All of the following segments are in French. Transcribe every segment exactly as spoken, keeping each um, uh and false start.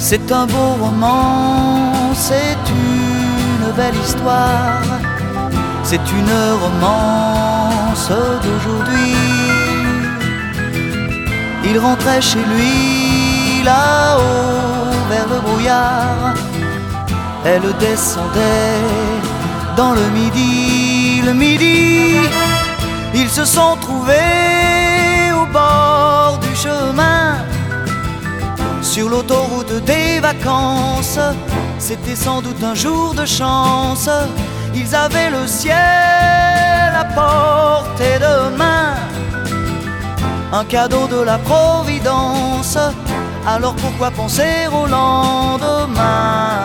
C'est un beau roman, c'est une belle histoire, c'est une romance d'aujourd'hui. Il rentrait chez lui là-haut vers le brouillard, elle descendait dans le midi, le midi. Ils se sont trouvés au bord du chemin, sur l'autoroute des vacances. C'était sans doute un jour de chance, ils avaient le ciel à portée de main, un cadeau de la Providence. Alors pourquoi penser au lendemain?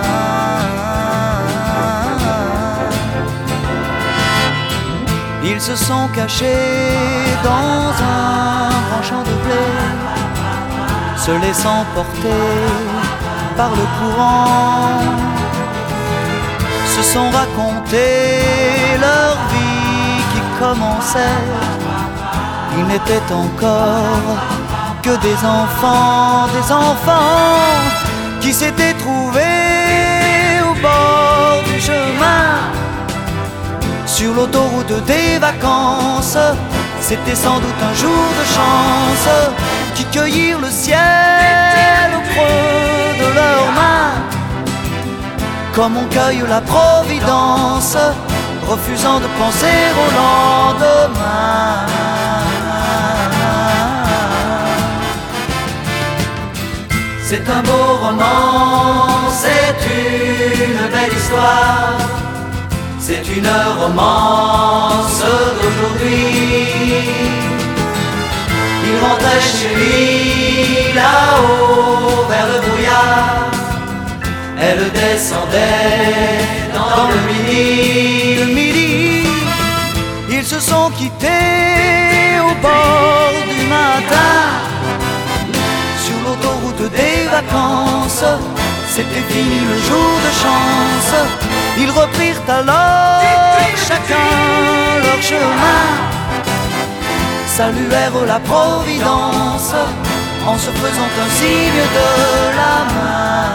Ils se sont cachés dans un grand champ de blé, se laissant porter par le courant, se sont raconté leur vie qui commençait. Ils n'étaient encore que des enfants, des enfants qui s'étaient trouvés au bord du chemin, sur l'autoroute des vacances. C'était sans doute un jour de chance, qui cueillirent le ciel au creux de leurs mains, comme on cueille la Providence, refusant de penser au lendemain. C'est un beau roman, c'est une belle histoire, c'est une romance d'aujourd'hui. Il rentrait chez lui là-haut vers le brouillard, elle descendait dans le midi, le midi. Ils se sont quittés au bord du matin, sur l'autoroute des vacances. C'était fini le jour de chance. Ils reprirent alors chacun leur chemin, saluèrent la Providence en se faisant un signe de la main.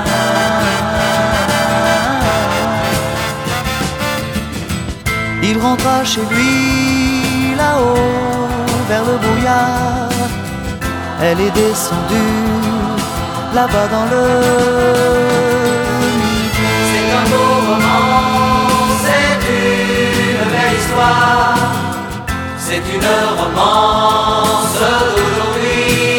Il rentra chez lui là-haut vers le brouillard, elle est descendue là-bas dans le midi. C'est un beau roman, c'est une belle histoire, c'est une romance d'aujourd'hui.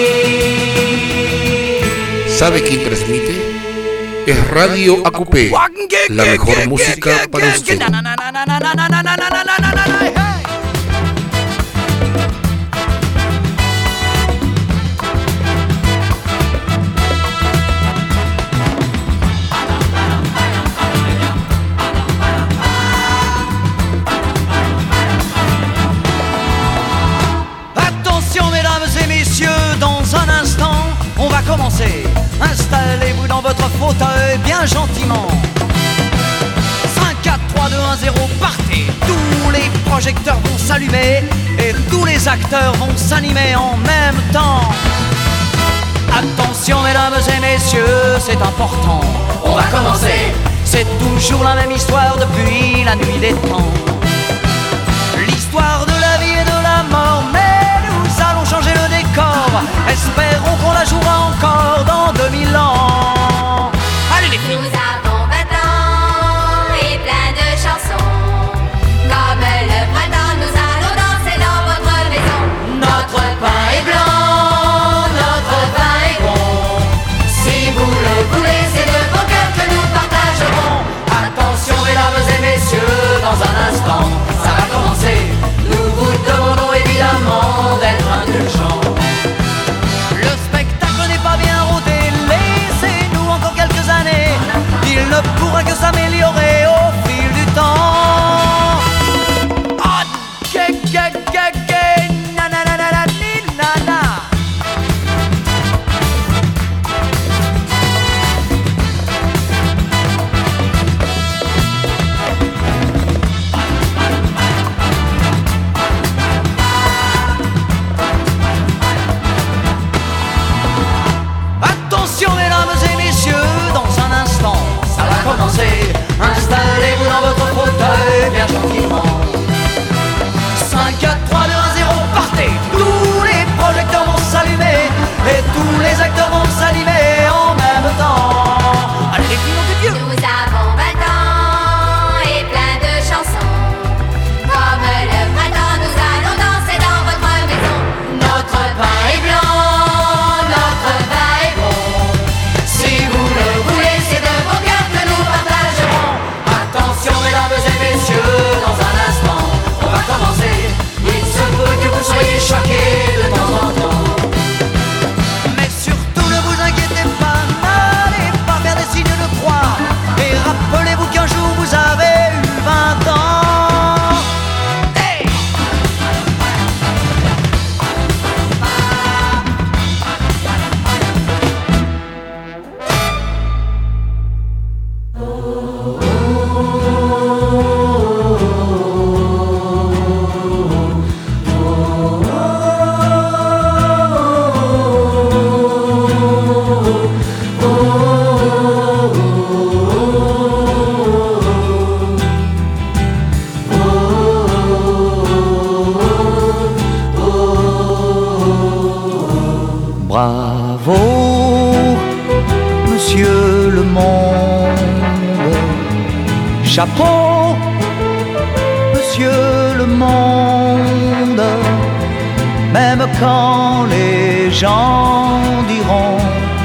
¿Sabe quién transmite? Es Radio A Q P, la mejor música para usted. Attention mesdames et messieurs, dans un instant, on va commencer. Installez-vous dans votre fauteuil bien gentiment. cinq, quatre, trois, deux, un, zéro, partez. Tous les projecteurs vont s'allumer et tous les acteurs vont s'animer en même temps. Attention mesdames et messieurs, c'est important. On va commencer. C'est toujours la même histoire depuis la nuit des temps. L'histoire de la vie et de la mort, mais nous allons changer le décor. Espérons qu'on la jouera encore dans deux mille ans. Allez les filles. Nous avons vingt ans et plein de chansons. Comme le printemps, nous allons danser dans votre maison. Notre pain est blanc, notre vin est bon. Si vous le voulez, c'est de bon cœur que nous partagerons. Attention mesdames et messieurs, dans un instant, ça va commencer. Nous vous demandons évidemment d'être indulgents. Le spectacle n'est pas bien rodé, laissez-nous Chapeau, monsieur le monde, même quand les gens diront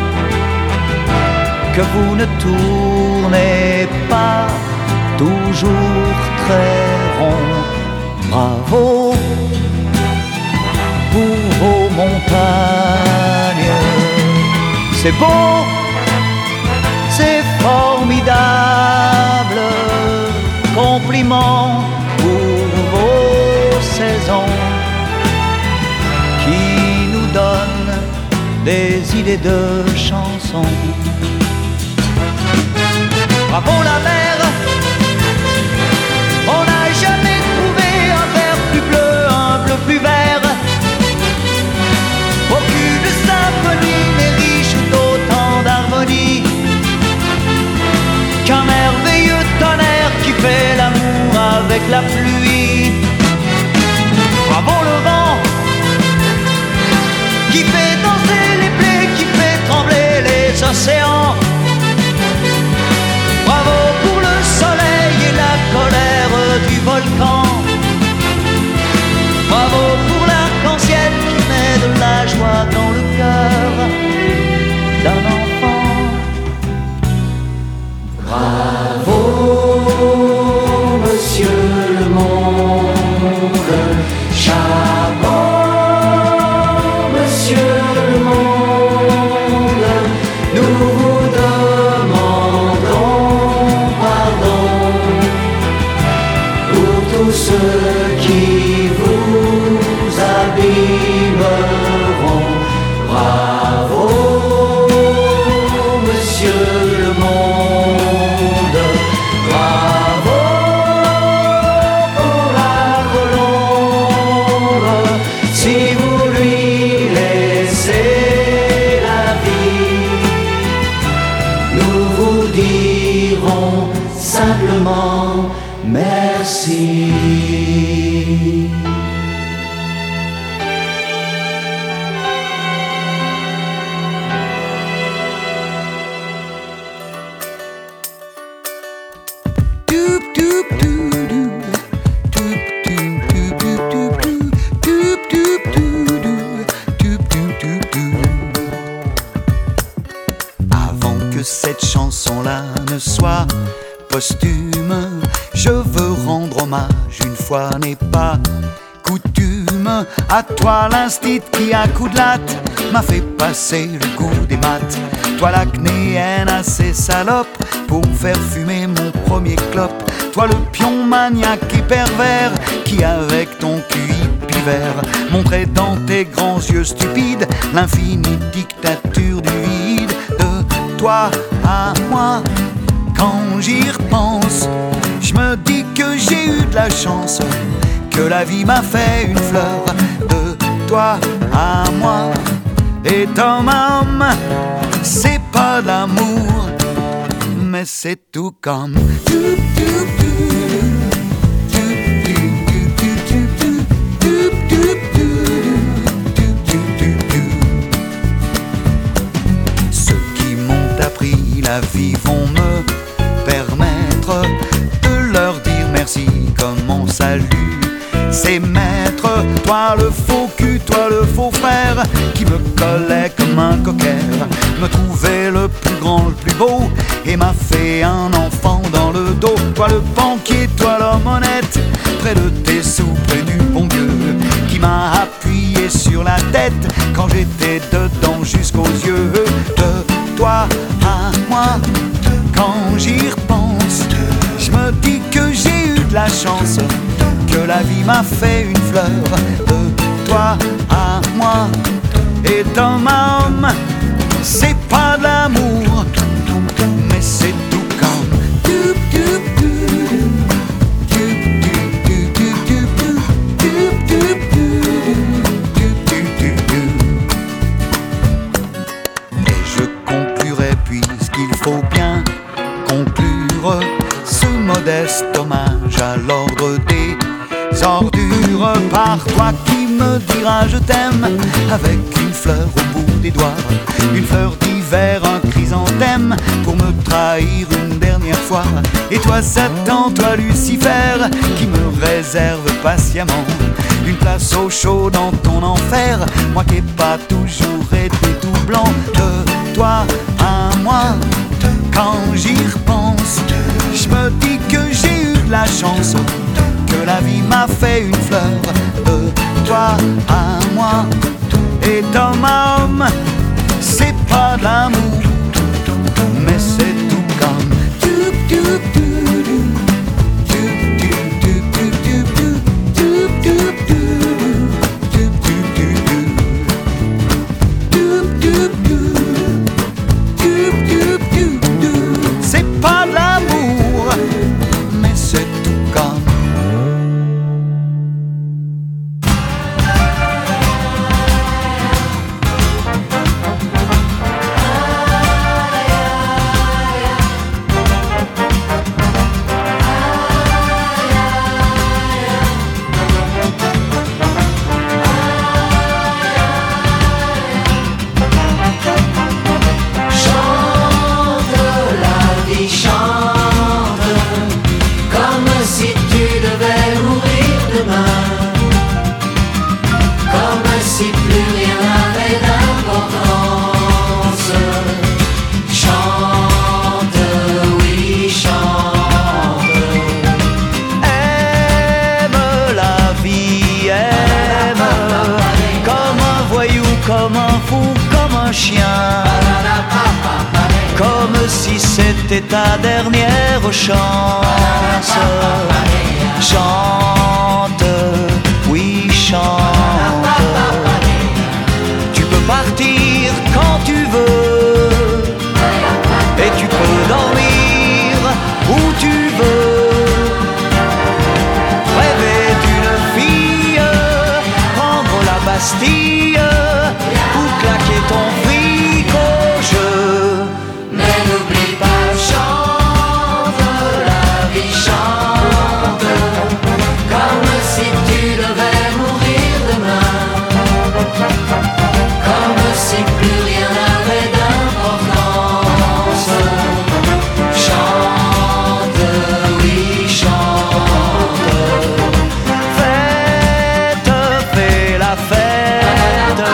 que vous ne tournez pas toujours très rond. Bravo pour vos montagnes, c'est beau, c'est formidable. Compliments pour vos saisons qui nous donnent des idées de chansons. Bravo la mer, on n'a jamais trouvé un vert plus bleu, un bleu plus vert. Aucune symphonie n'est riche d'autant d'harmonie qu'un merveilleux tonnerre qui fait l'amour avec la pluie. Bravo le vent qui fait danser les blés, qui fait trembler les océans. Bravo pour le soleil et la colère du volcan. Bravo pour l'arc-en-ciel qui met de la joie dans le cœur d'un enfant. Bravo, monsieur le monde. Chapeau, monsieur le monde. Nous vous demandons pardon pour tous ceux qui vous abîmeront. Bravo, monsieur le monde. Bravo pour la colombe. Si vous lui laissez la vie, nous vous dirons simplement merci. Avant que cette chanson-là ne soit posthume, je veux rendre hommage, une fois n'est pas coutume, à toi l'instit qui à coup de latte m'a fait passer le goût des maths. Toi l'acnéenne assez salope pour faire fumer mon premier clope. Toi le pion maniaque et pervers qui avec ton Q I pivert montrait dans tes grands yeux stupides l'infinie dictature du vide. De toi à moi, quand j'y repense, je me dis que j'ai eu de la chance, que la vie m'a fait une fleur. De toi à moi, et homme à homme, c'est pas d'amour, mais c'est tout comme. Ceux qui m'ont appris la vie vont me permettre de leur dire merci comme mon salut. C'est maître, toi le faux cul, toi le faux frère qui me collait comme un cocker, me trouvait le plus grand, le plus beau et m'a fait un enfant dans le dos. Toi le banquier, toi l'homme honnête, près de tes sous, près du bon Dieu, qui m'a appuyé sur la tête quand j'étais dedans jusqu'aux yeux. De toi à moi, quand j'y repense, je me dis que j'ai eu de la chance, que la vie m'a fait une fleur. De toi à moi, et d'homme à homme, c'est pas de l'amour, mais c'est tout comme. Et je conclurai, puisqu'il faut bien conclure, ce modeste hommage à l'ordre des ordures, par toi qui me me dira je t'aime avec une fleur au bout des doigts, une fleur d'hiver, un chrysanthème pour me trahir une dernière fois. Et toi Satan, toi Lucifer, qui me réserve patiemment une place au chaud dans ton enfer, moi qui n'ai pas toujours été tout blanc. De toi à moi, quand j'y repense, je me dis que j'ai eu de la chance, que la vie m'a fait une fleur. De toi à moi, et d'homme à homme, c'est pas de l'amour, mais c'est tout comme c'est pas de l'amour, mais c'est tout comme. Comme un fou, comme un chien, comme si c'était ta dernière chance. Chante, oui chante. Tu peux partir quand tu veux, et tu peux dormir où tu veux. Rêver d'une fille, prendre la Bastille, claquer ton fric au jeu. Mais n'oublie pas, chante, la vie chante, comme si tu devais mourir demain, comme si plus rien n'avait d'importance. Chante, oui chante. Fête, fais la fête,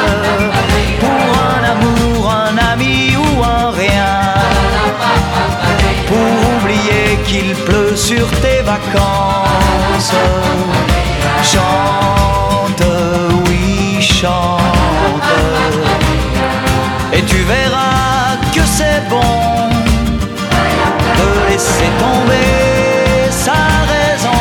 qu'il pleut sur tes vacances. Chante, oui chante, et tu verras que c'est bon de laisser tomber sa raison.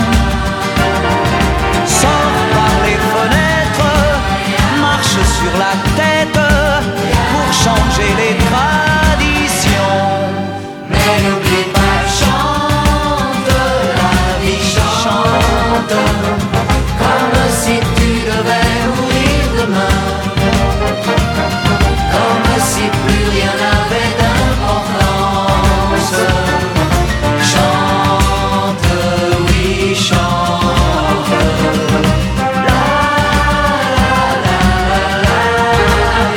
Sors par les fenêtres, marche sur la tête pour changer les traditions. Mais n'oublie pas, comme si tu devais mourir demain, comme si plus rien n'avait d'importance. Chante, oui chante. La la la la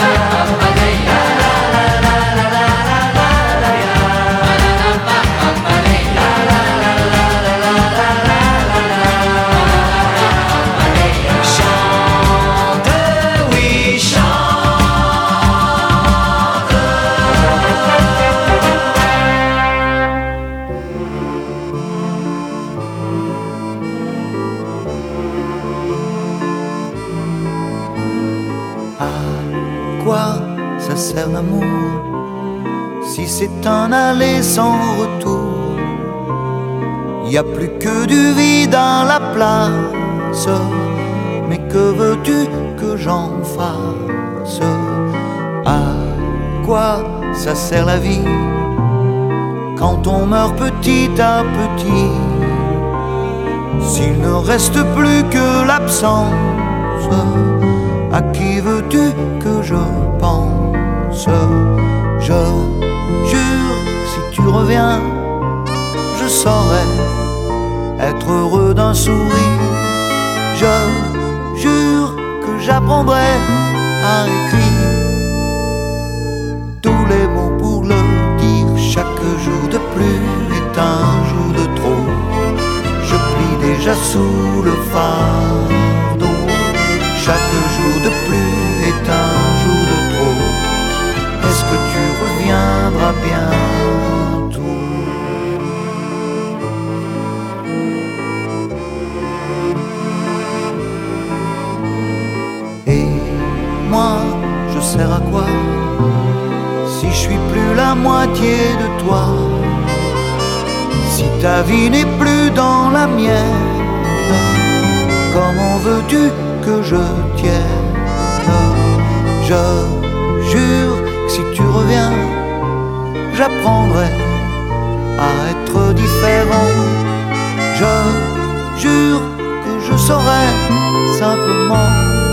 Ça sert l'amour si c'est un aller sans retour. Y a plus que du vide dans la place, mais que veux-tu que j'en fasse? À quoi ça sert la vie quand on meurt petit à petit, s'il ne reste plus que l'absence? À qui veux-tu que je pense? Je jure, si tu reviens, je saurai être heureux d'un sourire. Je jure j'apprendrai à écrire tous les mots pour le dire. Chaque jour de plus est un jour de trop. Je plie déjà sous le fardeau. Chaque jour de plus est un jour de trop. Est-ce que tu reviendras bientôt? Et moi, je sers à quoi si je suis plus la moitié de toi? Si ta vie n'est plus dans la mienne, comment veux-tu que je tienne? Je jure que si tu reviens, j'apprendrai à être différent. Je jure que je saurai simplement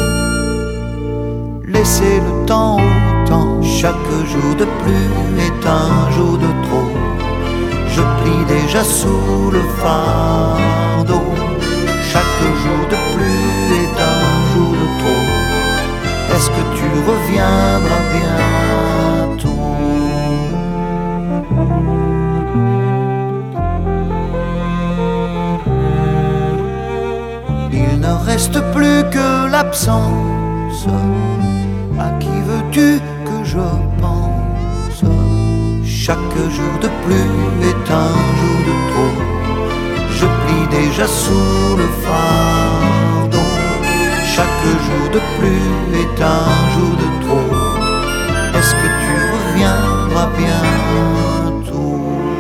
laisser le temps au temps. Chaque jour de plus est un jour de trop. Je plie déjà sous le fardeau. Chaque jour de plus est un jour de trop. Est-ce que tu reviendras bientôt? Il ne reste plus que l'absence. À qui veux-tu que je pense? Chaque jour de plus est un jour de trop. Je plie déjà sous le fardeau. Chaque jour de plus est un jour de trop. Est-ce que tu reviendras bientôt?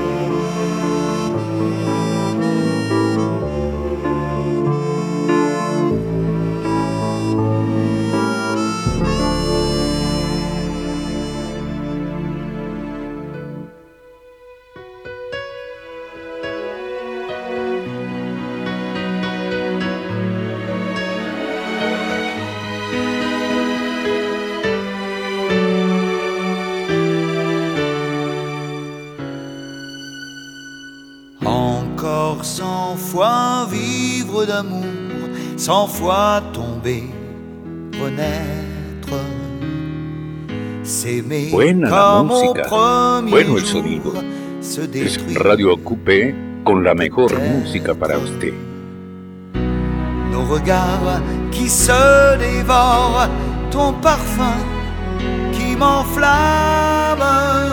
Cent fois vivre d'amour, cent fois tomber, renaître, s'aimer Buena la comme au música, premier bueno el jour, sonido. se Es détruire. Radio Ocupé con la mejor música para usted. Nos regards qui se dévorent, ton parfum qui m'enflamme,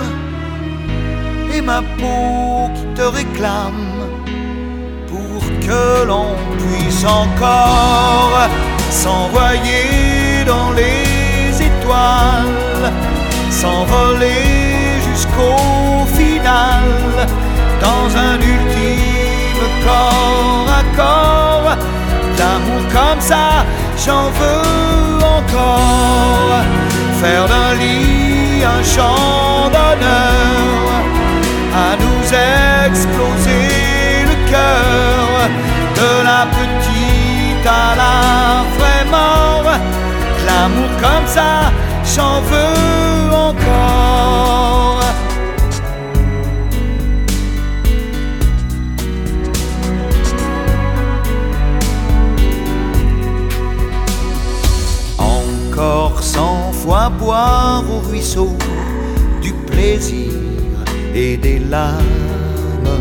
et ma peau qui te réclame, pour que l'on puisse encore s'envoyer dans les étoiles, s'envoler jusqu'au final, dans un ultime corps à corps. L'amour comme ça, j'en veux encore. Faire d'un lit un champ d'honneur, à nous exploser le cœur, de la petite à la vraie mort. L'amour comme ça, j'en veux encore. Encore cent fois boire au ruisseau du plaisir et des larmes,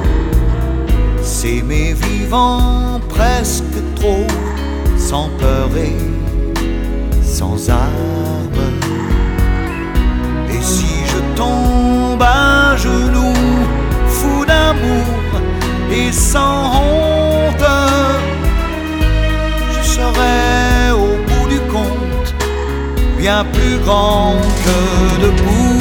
s'aimer vivant presque trop, sans peur et sans armes. Et si je tombe à genoux, fou d'amour et sans honte, je serai au bout du compte bien plus grand que debout,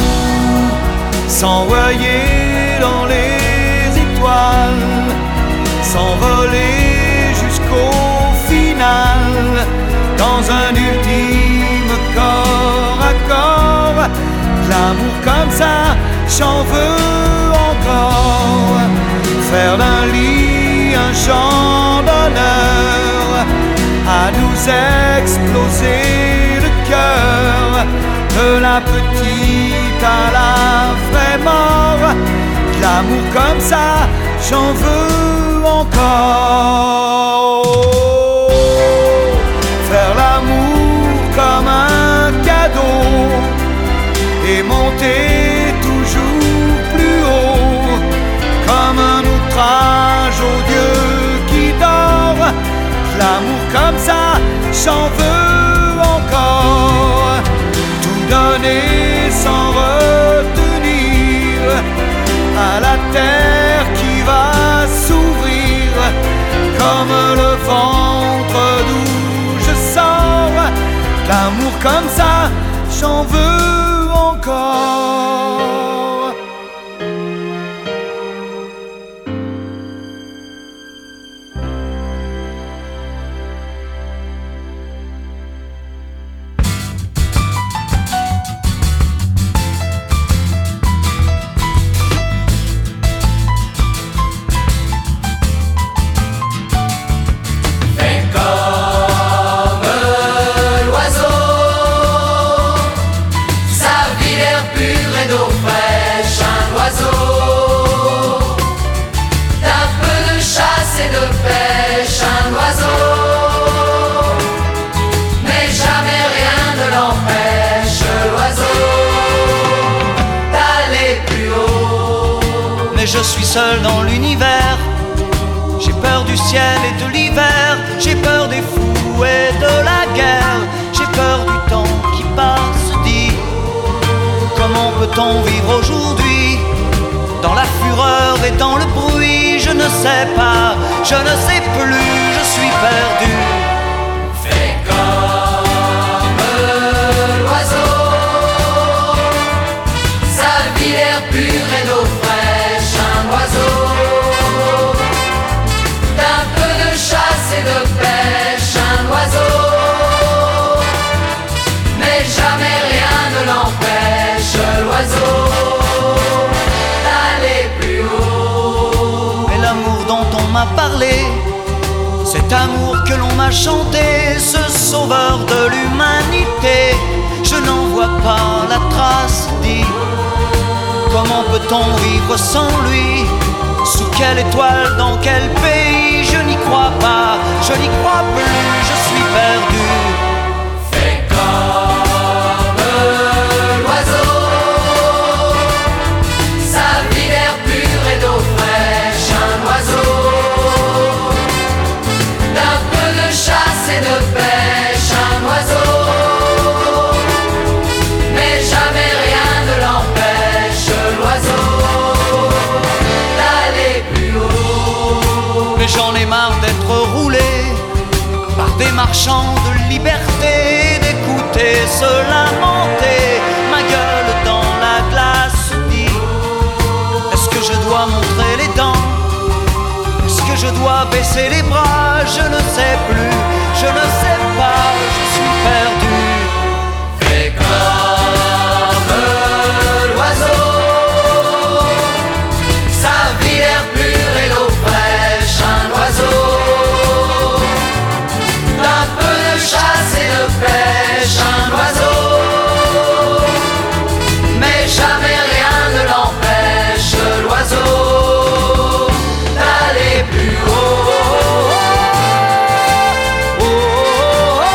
s'envoyer dans les étoiles, s'envoler jusqu'au final, dans un ultime corps à corps. L'amour comme ça, j'en veux encore. Faire d'un lit un champ d'honneur, à nous exploser le cœur, de la petite à la vraie mort. L'amour comme ça, j'en veux encore. Faire l'amour monter toujours plus haut, comme un outrage au Dieu qui dort. L'amour comme ça, j'en veux encore, tout donner sans retenir à la terre qui va s'ouvrir comme le ventre d'où je sors. L'amour comme ça, j'en veux encore. Je suis seul dans l'univers. J'ai peur du ciel et de l'hiver. J'ai peur des fous et de la guerre. J'ai peur du temps qui passe. Dis, comment peut-on vivre aujourd'hui dans la fureur et dans le bruit? Je ne sais pas, je ne sais plus, je suis perdu. Fais comme l'oiseau, sa vie l'air pur et d'eau fraîche. Un oiseau d'un peu de chasse et de pêche. Un oiseau, mais jamais rien ne l'empêche. L'oiseau d'aller plus haut. Mais l'amour dont on m'a parlé, cet amour que l'on m'a chanté, ce sauveur de l'humanité, je n'en vois pas la trace. Dis, comment peut-on vivre sans lui? Sous quelle étoile, dans quel pays? Je n'y crois pas, je n'y crois plus, je suis perdu. Fais comme l'oiseau, sa vie d'air pur et d'eau fraîche. Un oiseau d'un peu de chasse et de pêche. Un oiseau, mais jamais rien ne l'empêche. L'oiseau d'aller plus haut. Mais j'en ai marre d'être roulé par des marchands de liberté, d'écouter se lamenter, ma gueule dans la glace. Dis, est-ce que je dois montrer les dents? Est-ce que je dois baisser les bras? Je ne sais plus, je ne sais pas, je suis perdu. Fais comme l'oiseau, sa vie l'air pur et l'eau fraîche. Un oiseau d'un peu de chasse et de pêche. Un oiseau, mais jamais rien ne l'empêche. L'oiseau d'aller plus haut. Oh, oh, oh,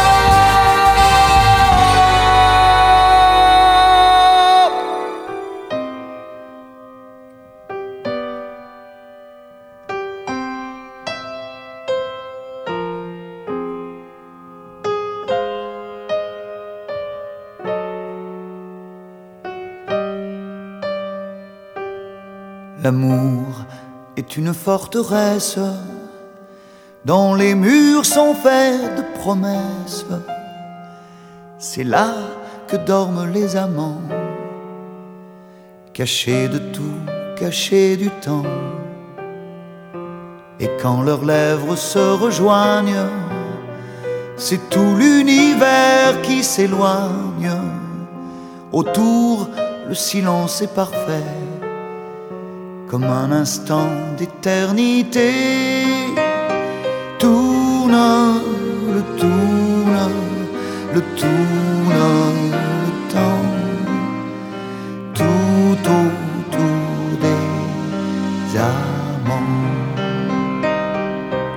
L'amour est une forteresse dont les murs sont faits de promesses. C'est là que dorment les amants, cachés de tout, cachés du temps. Et quand leurs lèvres se rejoignent, c'est tout l'univers qui s'éloigne. Autour, le silence est parfait, comme un instant d'éternité. Tourne, le tourne, le tourne, le temps, tout autour des amants.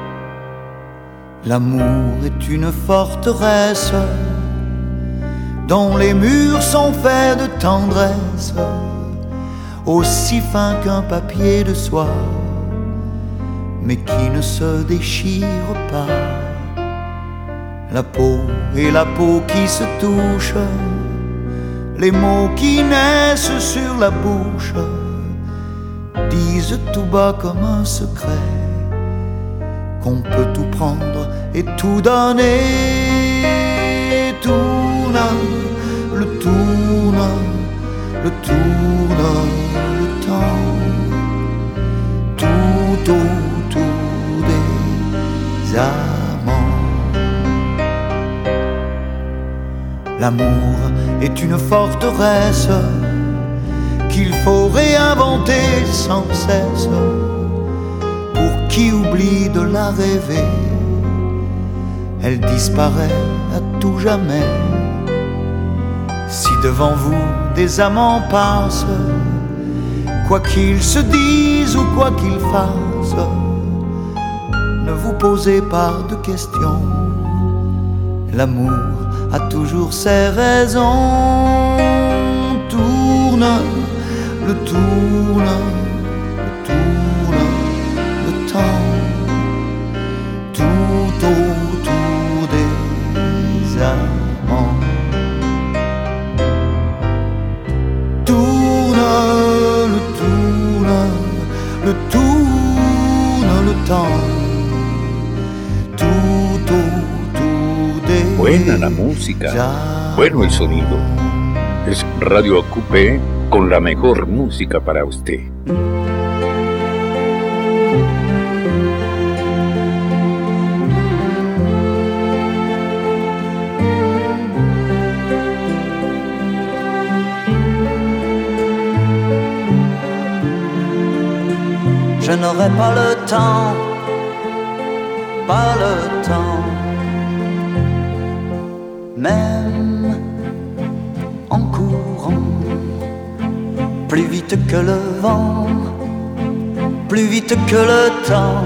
L'amour est une forteresse dont les murs sont faits de tendresse, aussi fin qu'un papier de soie, mais qui ne se déchire pas. La peau et la peau qui se touchent, les mots qui naissent sur la bouche, disent tout bas comme un secret qu'on peut tout prendre et tout donner. Tourne, le tourne, le tourne, le temps, tout autour des amants. L'amour est une forteresse qu'il faut réinventer sans cesse. Pour qui oublie de la rêver, elle disparaît à tout jamais. Si devant vous des amants passent, quoi qu'ils se disent ou quoi qu'ils fassent, ne vous posez pas de questions. L'amour a toujours ses raisons. Tourne, le tourne, le tourne, le temps, tout autour des amants. Tourne, le tourne, le tourne, le temps, tout autour des Buena la música, bueno el sonido. Es Radio Acupé con la mejor música para usted. Je n'aurai pas le temps, pas le temps, même en courant, plus vite que le vent, plus vite que le temps,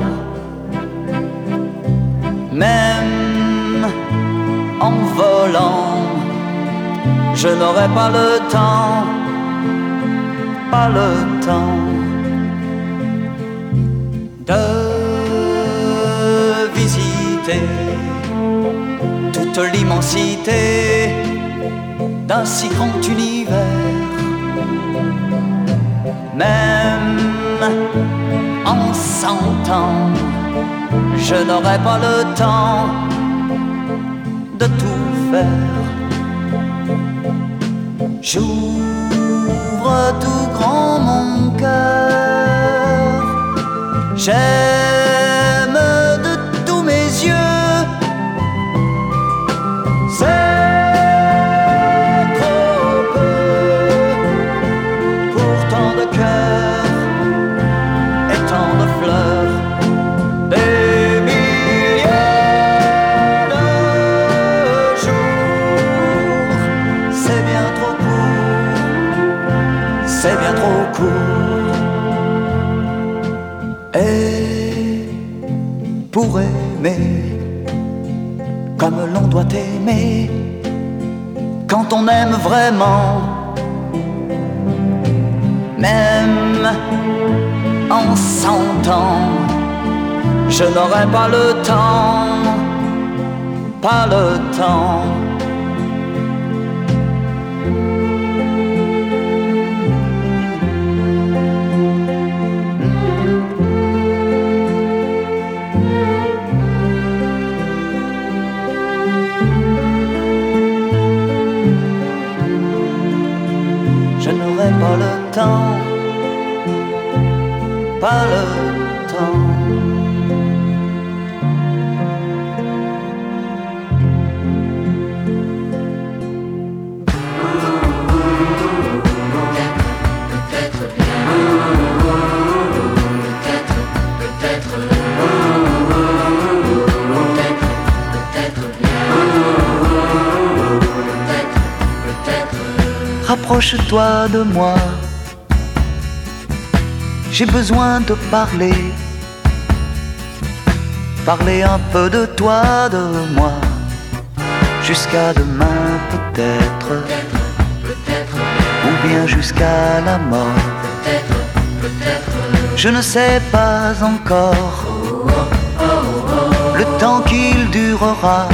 même en volant, je n'aurai pas le temps, pas le temps de visiter toute l'immensité d'un si grand univers. Même en cent ans, je n'aurai pas le temps de tout faire. J'ouvre tout grand mon cœur, j'aime de tous mes yeux. C'est trop peu pour tant de cœurs et tant de fleurs, des milliers de jours. C'est bien trop court, c'est bien trop court. Et pour aimer comme l'on doit aimer, quand on aime vraiment, même en cent ans, je n'aurai pas le temps, pas le temps. Je n'aurai pas le temps, pas le temps. Rapproche-toi de moi, j'ai besoin de parler, parler un peu de toi, de moi. jusqu'à demain peut-être, ou bien jusqu'à la mort. Je ne sais pas encore le temps qu'il durera,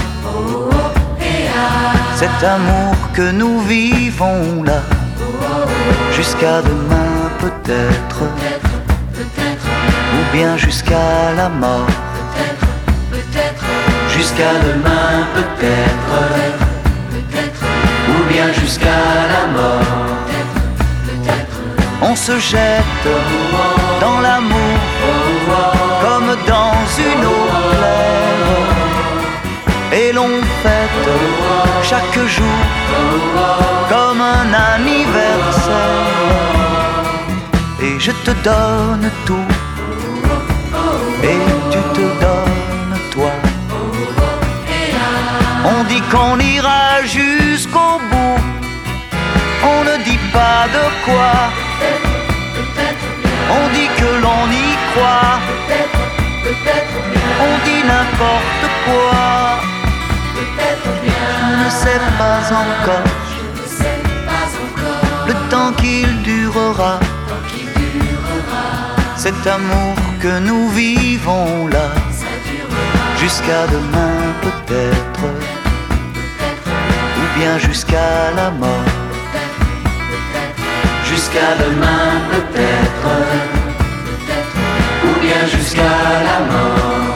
cet amour que nous vivons là, jusqu'à demain peut-être, ou bien jusqu'à la mort. Jusqu'à demain peut-être, ou bien jusqu'à la mort. On se jette dans l'amour comme dans une eau claire, et l'on fête chaque jour comme un anniversaire. Et je te donne tout, et tu te donnes toi. On dit qu'on ira jusqu'au bout, on ne dit pas de quoi. On dit que l'on y croit, on dit n'importe quoi. Je ne sais pas encore le temps qu'il durera, cet amour que nous vivons là, jusqu'à demain peut-être, ou bien jusqu'à la mort. Jusqu'à demain peut-être, ou bien jusqu'à la mort.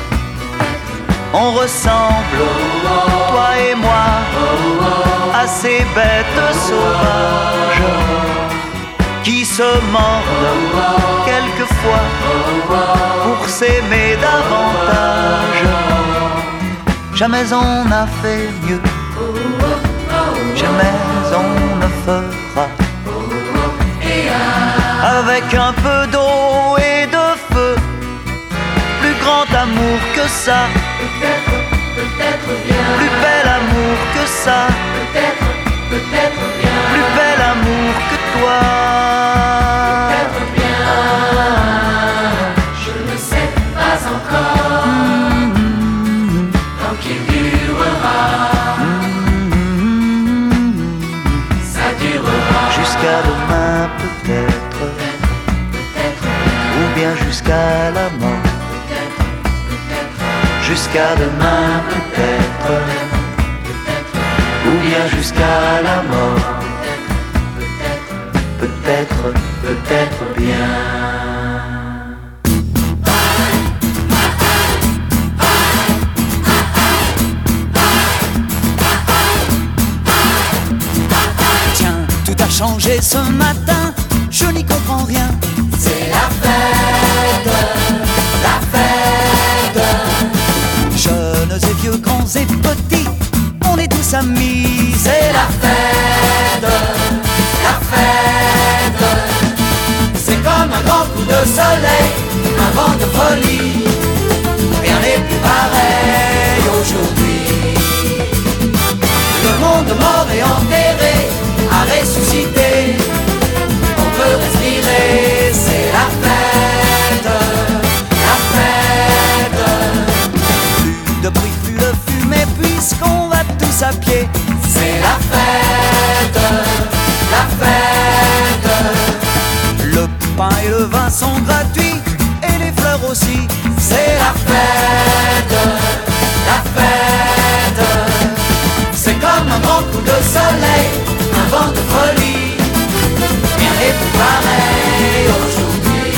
On ressemble, toi et moi, à ces bêtes sauvages qui se mordent quelquefois pour s'aimer davantage. Jamais on n'a fait mieux, jamais on ne fera. Avec un peu d'eau et de feu, plus grand amour que ça, plus bel amour que ça, plus bel amour que toi. Je ne sais pas encore mmh. tant qu'il durera. Mmh. Ça durera jusqu'à demain peut-être, ou bien jusqu'à la mort. Jusqu'à demain peut-être, ou bien jusqu'à la mort. Peut-être, peut-être bien. Tiens, tout a changé ce matin, je n'y comprends rien. C'est la fête, la fête. Jeunes et vieux, grands et petits, on est tous amis. C'est la fête, la fête. C'est comme un grand coup de soleil, un vent de folie. Rien n'est plus pareil aujourd'hui. Le monde mort et enterré a ressuscité. On peut respirer, c'est la fête, la fête. Plus de bruit, plus de fumée, puisqu'on va tous à pied. C'est la fête, la fête. Le pain et le vin sont gratuits, et les fleurs aussi. C'est la fête, la fête. C'est comme un grand coup de soleil, un vent de folie. Rien n'est plus pareil aujourd'hui.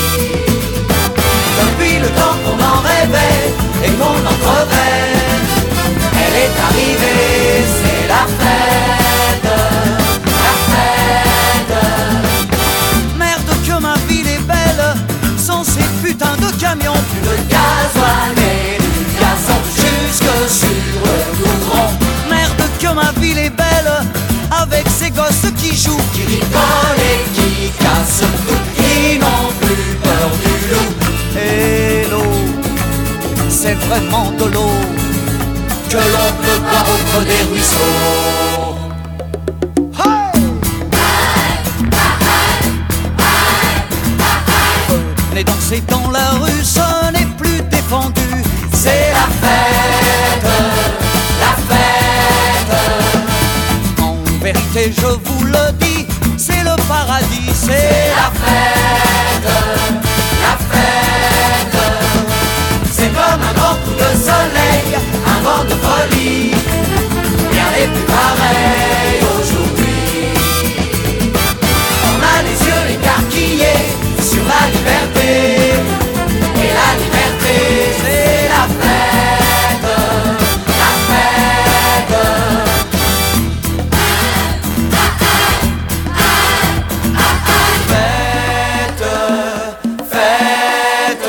Depuis le temps qu'on en rêvait et qu'on en crevait, elle est arrivée, c'est la fête, la fête. Merde que ma ville est belle, sans ces putains de camions. Plus de gasoil et du gazon jusque sur le goudron. Merde que ma ville est belle, avec ces gosses qui jouent, Qui rigolent et qui cassent tout, qui n'ont plus peur du loup. et l'eau, c'est vraiment de l'eau Que l'on peut boire au creux des ruisseaux. Les danser dans la rue, ce n'est plus défendu. C'est la fête, la fête. Écoutez, je vous le dis, c'est le paradis, c'est la fête, la fête. C'est comme un grand coup de soleil, un vent de folie. Rien n'est plus pareil aujourd'hui. On a les yeux écarquillés sur la liberté. Et la liberté, c'est la fête, la fête. Fête, fête.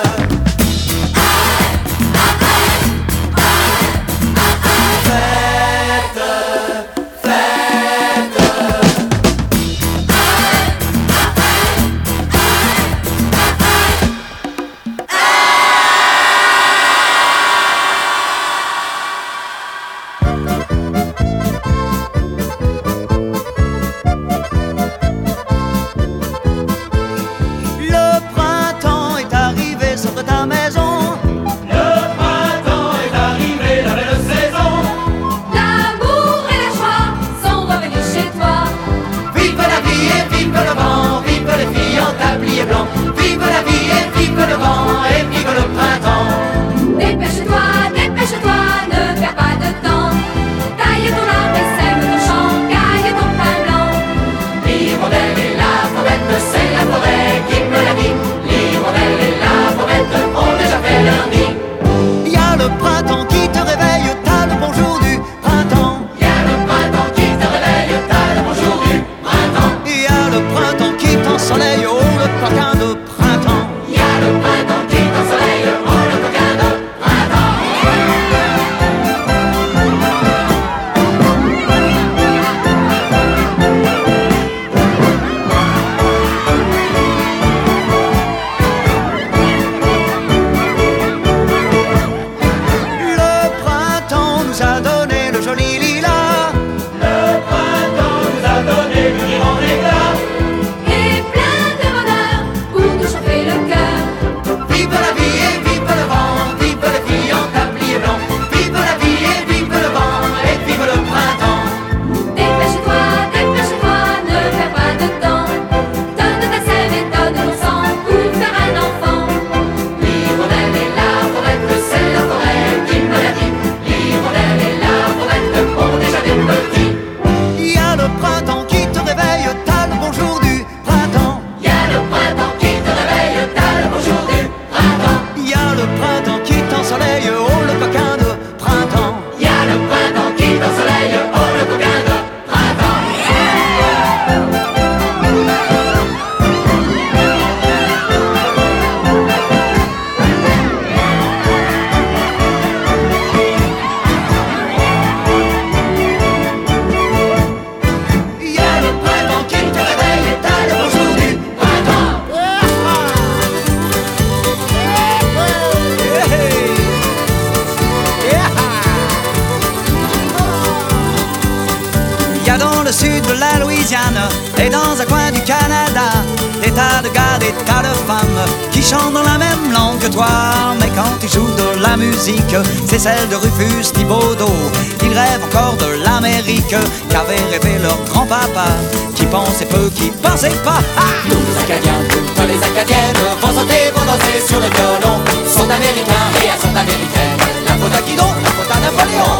Et dans un coin du Canada, des tas de gars, des tas de femmes qui chantent dans la même langue que toi. Mais quand ils jouent de la musique, c'est celle de Rufus Thibodeau. Ils rêvent encore de l'Amérique qu'avait rêvé leur grand-papa, qui pensait peu, qui pensait pas. Ah, tous les Acadiens, toutes les Acadiennes vont sauter, vont danser sur le violon. Sont américains et elles sont américaines. La faute à qui donc? La faute à Napoléon.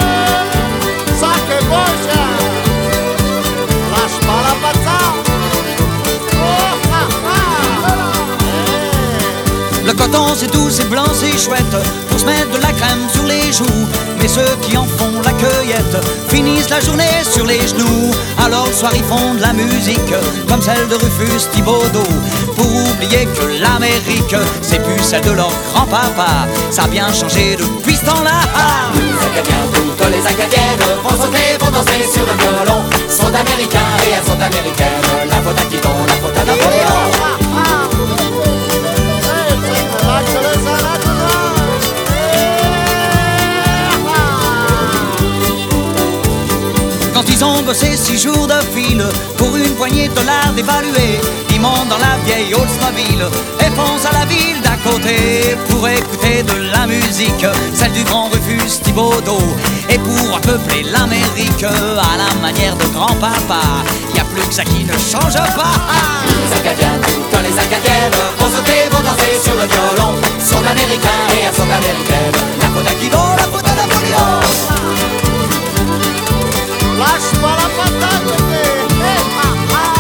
Sacre boja, lâche pas la patate. Oh, ah, ah. Le coton c'est doux, c'est blanc, c'est chouette pour se mettre de la crème sur les joues. Mais ceux qui en font la cueillette finissent la journée sur les genoux. Alors le soir ils font de la musique comme celle de Rufus Thibodeau, pour oublier que l'Amérique c'est plus celle de leur grand-papa. Ça a bien changé depuis ce temps-là. Tous les Acadiens, toutes les Acadiennes vont sauter, vont danser sur le violon. Sont américains et elles sont américaines. La faute à qui donc? La faute à Napoléon. Quand ils ont bossé six jours de fil pour une poignée de dollars dévalués, ils montent dans la vieille Oldsmobile et foncent à la ville d'à côté pour écouter de la musique, celle du grand Rufus Thibodeau. Et pour peupler l'Amérique, que à la manière de grand-papa, y a plus que ça qui ne change pas. Les Acadiens, toutes les Acadiennes vont sauter, vont danser sur le violon. Son américain et à son américaine, la faute à Guido, la faute à Napoléon. Lâche pas la patate, bébé. Hey, ah, ah.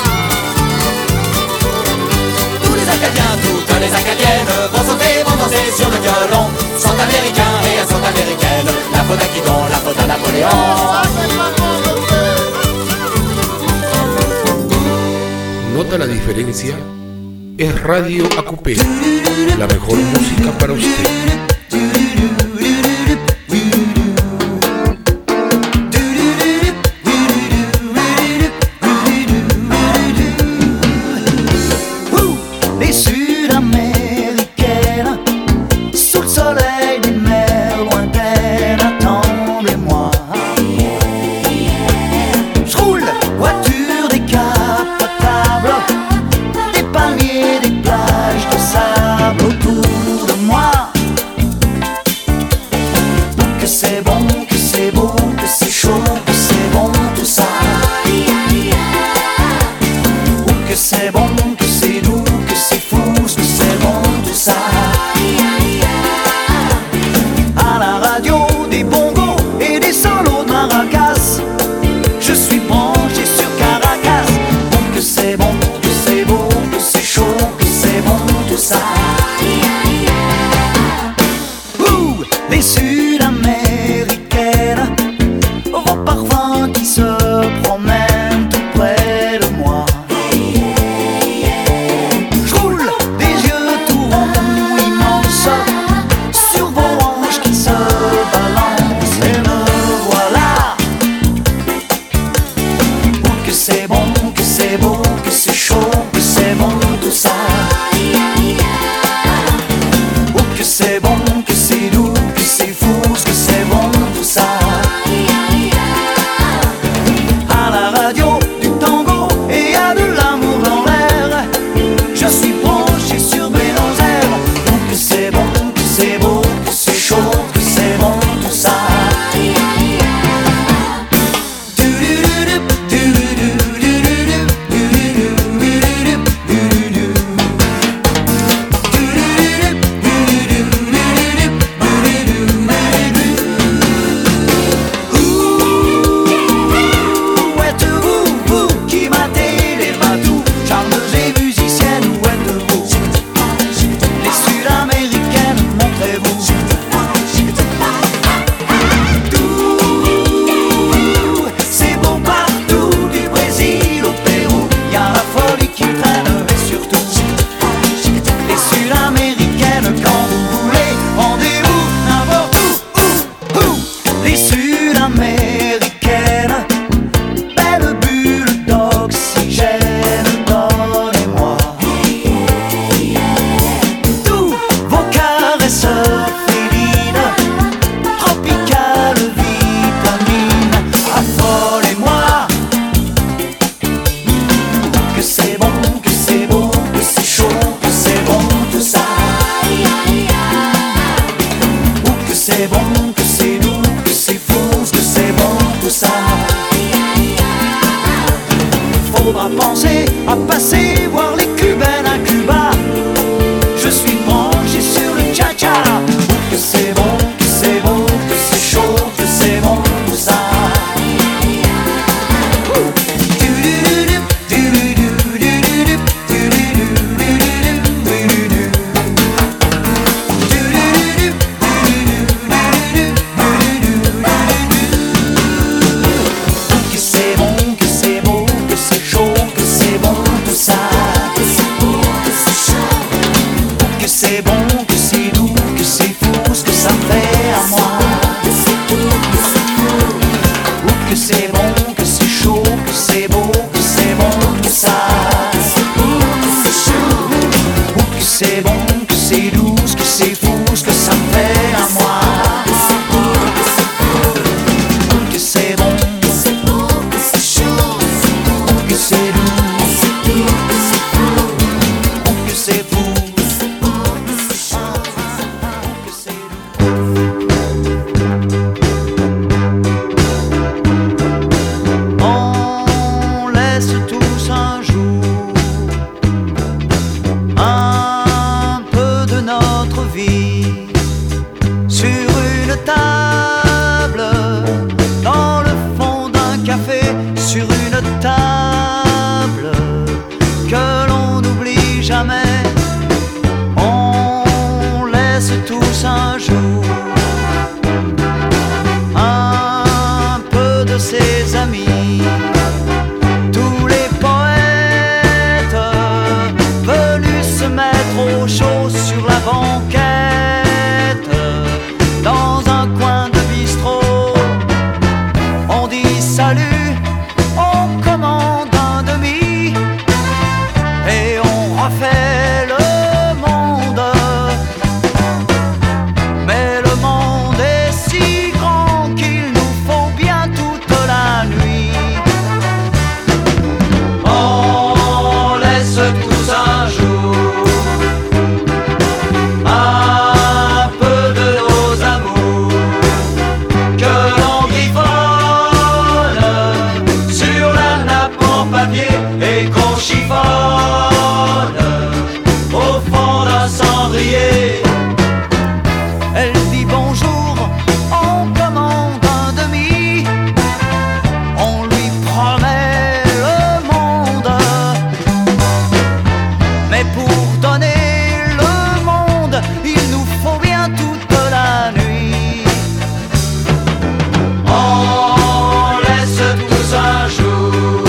Tous les Acadiens, toutes les Acadiennes vont sauter, vont danser sur le violon. Son américain et à son américaine, la faute à Guido, la faute à Napoléon. Ça, c'est pas bon, bébé. ¿Nota la diferencia? Es Radio A Q P, la mejor música para usted. Que c'est bon, que c'est beau, que c'est chaud, que c'est bon, tout ça. tous un jour un peu de ses amis, tous les poètes venus se mettre au chaud sur la banquette dans un coin de bistrot. On dit salut, on commande un demi et on refait le monde. Mais le monde est si grand qu'il nous faut bien toute la nuit. On laisse tous un jour un peu de nos amours que l'on griffonne sur la nappe en papier et qu'on chiffonne au fond d'un cendrier. Elle dit bonjour, on commande un demi, on lui promet le monde. Mais pour donner le monde, il nous faut bien toute la nuit. On laisse tous un jour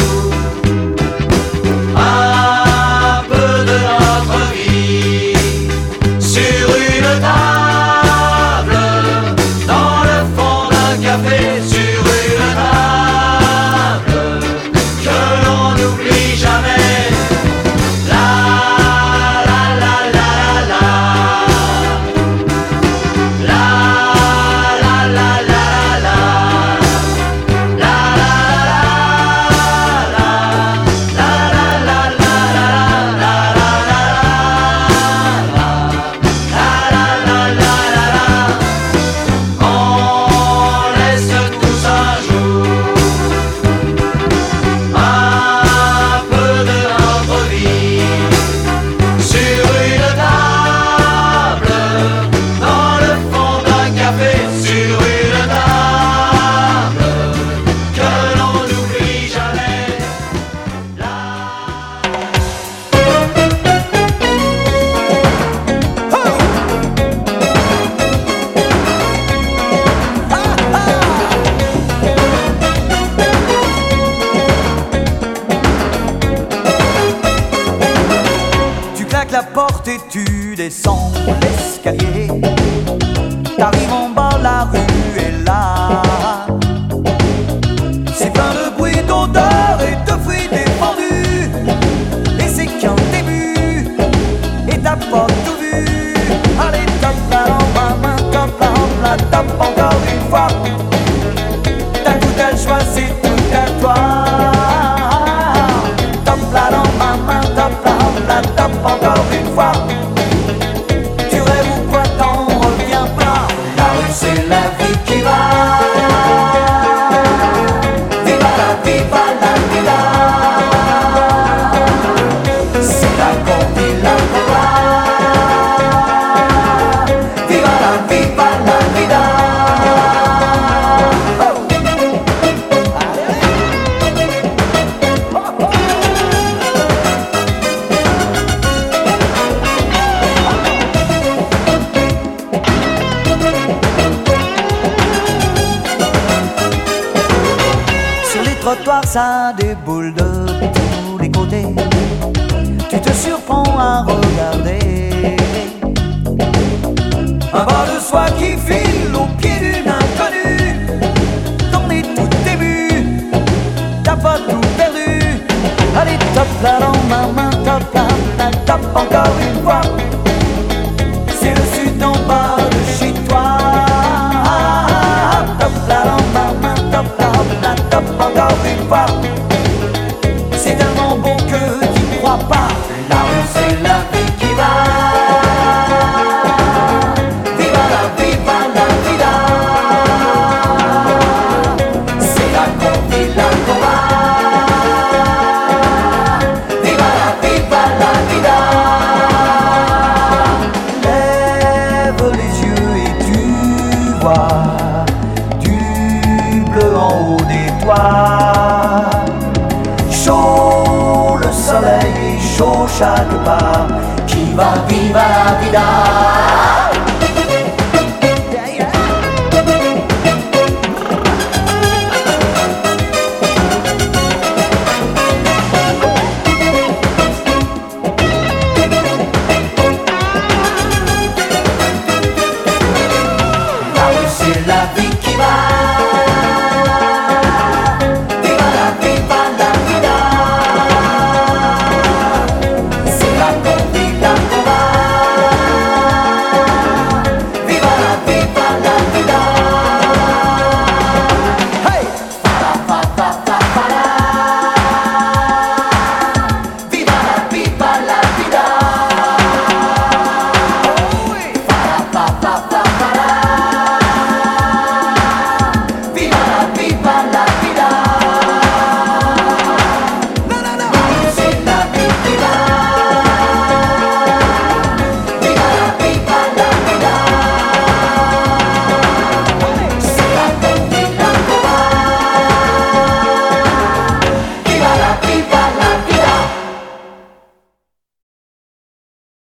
un peu de notre vie sur une table, dans le fond d'un café, sur une table que l'on n'oublie jamais. La la la la la la la la la la la on laisse tous un jour un peu de notre vie sur une table, dans le fond d'un café, sur une table que l'on n'oublie jamais. Tu claques la porte et tu descends l'escalier. T'arrives en bas, la rue est là. C'est plein de bruit, d'odeur et de fruits défendus. Et c'est qu'un début, et t'as pas tout vu. Allez, tape la lampe à main, tape la lampe, la tape encore une fois. T'as tout à choix, c'est tout à toi. Tape la lampe à main, tape la lampe, la tape encore une fois. Tu rêves ou quoi, t'en reviens pas. La rue c'est la vie qui va. Viva la, viva la vida. C'est la compte et la cobra. Viva la, viva la vida. Sur les trottoirs, ça déboule de tous les côtés. Tu te surprends à regarder un bas de soie qui file au pied d'une inconnue. T'en es tout début, t'as pas tout perdu. Allez, tape la lampe, ma main, tape la main, tape encore une fois. C'est le sud en bas de chez toi. Tape la lampe, ma main, tape la main, tape encore une fois. C'est tellement bon que tu crois pas. La rue c'est la vie qui va. Viva la, viva la vida. C'est la compte et la cobra. Viva la, viva la vida. Lève les yeux et tu vois du bleu en haut des toits. Chaud le soleil et chaud chaque pas qui va, viva la vida.